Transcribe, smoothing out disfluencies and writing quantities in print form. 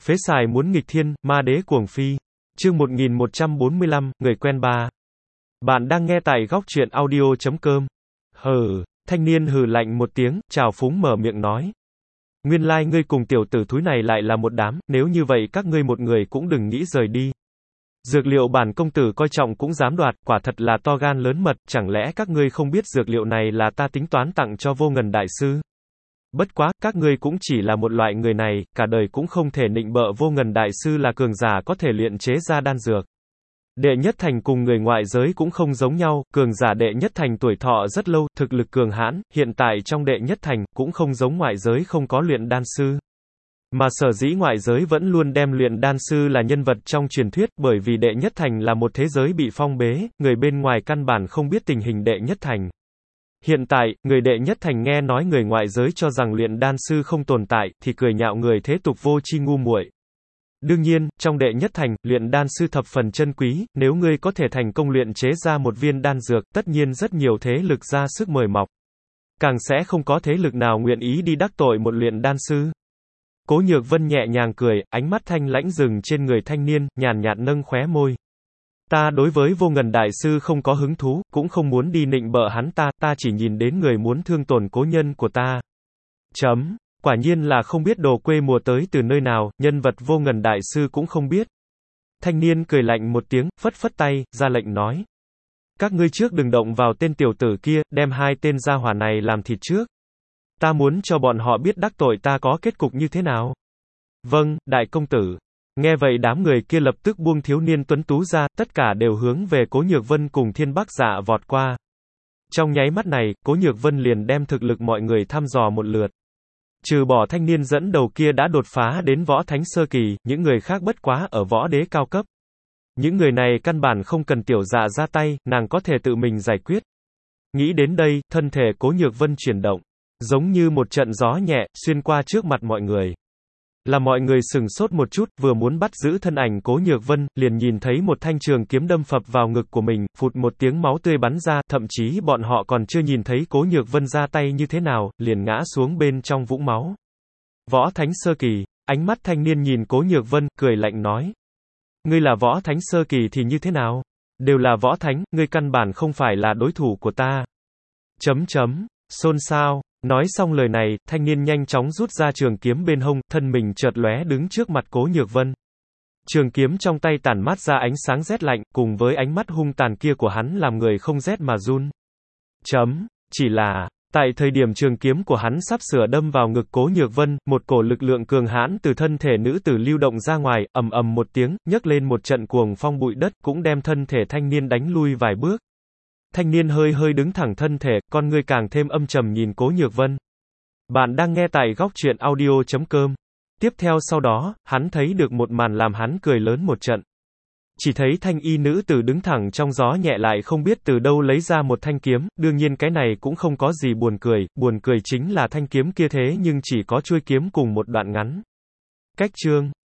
Phế xài muốn nghịch thiên, ma đế cuồng phi. Chương 1145, người quen ba. Bạn đang nghe tại góc truyện audio.com. Thanh niên hừ lạnh một tiếng, trào phúng mở miệng nói. Nguyên lai ngươi cùng tiểu tử thúi này lại là một đám, nếu như vậy các ngươi một người cũng đừng nghĩ rời đi. Dược liệu bản công tử coi trọng cũng dám đoạt, quả thật là to gan lớn mật, chẳng lẽ các ngươi không biết dược liệu này là ta tính toán tặng cho Vô Ngần đại sư? Bất quá, các ngươi cũng chỉ là một loại người này, cả đời cũng không thể nịnh bợ Vô Ngần đại sư là cường giả có thể luyện chế ra đan dược. Đệ nhất thành cùng người ngoại giới cũng không giống nhau, cường giả đệ nhất thành tuổi thọ rất lâu, thực lực cường hãn, hiện tại trong đệ nhất thành, cũng không giống ngoại giới không có luyện đan sư. Mà sở dĩ ngoại giới vẫn luôn đem luyện đan sư là nhân vật trong truyền thuyết, bởi vì đệ nhất thành là một thế giới bị phong bế, người bên ngoài căn bản không biết tình hình đệ nhất thành. Hiện tại, người đệ nhất thành nghe nói người ngoại giới cho rằng luyện đan sư không tồn tại, thì cười nhạo người thế tục vô tri ngu muội. Đương nhiên, trong đệ nhất thành, luyện đan sư thập phần chân quý, nếu ngươi có thể thành công luyện chế ra một viên đan dược, tất nhiên rất nhiều thế lực ra sức mời mọc. Càng sẽ không có thế lực nào nguyện ý đi đắc tội một luyện đan sư. Cố Nhược Vân nhẹ nhàng cười, ánh mắt thanh lãnh dừng trên người thanh niên, nhàn nhạt nâng khóe môi. Ta đối với Vô Ngần đại sư không có hứng thú, cũng không muốn đi nịnh bợ hắn ta chỉ nhìn đến người muốn thương tổn cố nhân của ta. Quả nhiên là không biết đồ quê mùa tới từ nơi nào, nhân vật Vô Ngần đại sư cũng không biết. Thanh niên cười lạnh một tiếng, phất phất tay, ra lệnh nói. Các ngươi trước đừng động vào tên tiểu tử kia, đem hai tên gia hỏa này làm thịt trước. Ta muốn cho bọn họ biết đắc tội ta có kết cục như thế nào. Vâng, đại công tử. Nghe vậy đám người kia lập tức buông thiếu niên tuấn tú ra, tất cả đều hướng về Cố Nhược Vân cùng Thiên Bắc Dạ vọt qua. Trong nháy mắt này, Cố Nhược Vân liền đem thực lực mọi người thăm dò một lượt. Trừ bỏ thanh niên dẫn đầu kia đã đột phá đến võ thánh sơ kỳ, những người khác bất quá ở võ đế cao cấp. Những người này căn bản không cần tiểu dạ ra tay, nàng có thể tự mình giải quyết. Nghĩ đến đây, thân thể Cố Nhược Vân chuyển động, giống như một trận gió nhẹ, xuyên qua trước mặt mọi người. Là mọi người sừng sốt một chút, vừa muốn bắt giữ thân ảnh Cố Nhược Vân, liền nhìn thấy một thanh trường kiếm đâm phập vào ngực của mình, phụt một tiếng máu tươi bắn ra, thậm chí bọn họ còn chưa nhìn thấy Cố Nhược Vân ra tay như thế nào, liền ngã xuống bên trong vũng máu. Võ thánh sơ kỳ, ánh mắt thanh niên nhìn Cố Nhược Vân, cười lạnh nói. Ngươi là võ thánh sơ kỳ thì như thế nào? Đều là võ thánh, ngươi căn bản không phải là đối thủ của ta. Xôn xao. Nói xong lời này, thanh niên nhanh chóng rút ra trường kiếm bên hông, thân mình chợt lóe đứng trước mặt Cố Nhược Vân. Trường kiếm trong tay tản mát ra ánh sáng rét lạnh, cùng với ánh mắt hung tàn kia của hắn làm người không rét mà run. Chỉ là, tại thời điểm trường kiếm của hắn sắp sửa đâm vào ngực Cố Nhược Vân, một cổ lực lượng cường hãn từ thân thể nữ tử lưu động ra ngoài, ầm ầm một tiếng, nhấc lên một trận cuồng phong bụi đất, cũng đem thân thể thanh niên đánh lui vài bước. Thanh niên hơi đứng thẳng thân thể, con ngươi càng thêm âm trầm nhìn Cố Nhược Vân. Bạn đang nghe tại góc truyện audio.com. Tiếp theo sau đó, hắn thấy được một màn làm hắn cười lớn một trận. Chỉ thấy thanh y nữ tử đứng thẳng trong gió nhẹ lại không biết từ đâu lấy ra một thanh kiếm, đương nhiên cái này cũng không có gì buồn cười chính là thanh kiếm kia thế nhưng chỉ có chuôi kiếm cùng một đoạn ngắn. Cách chương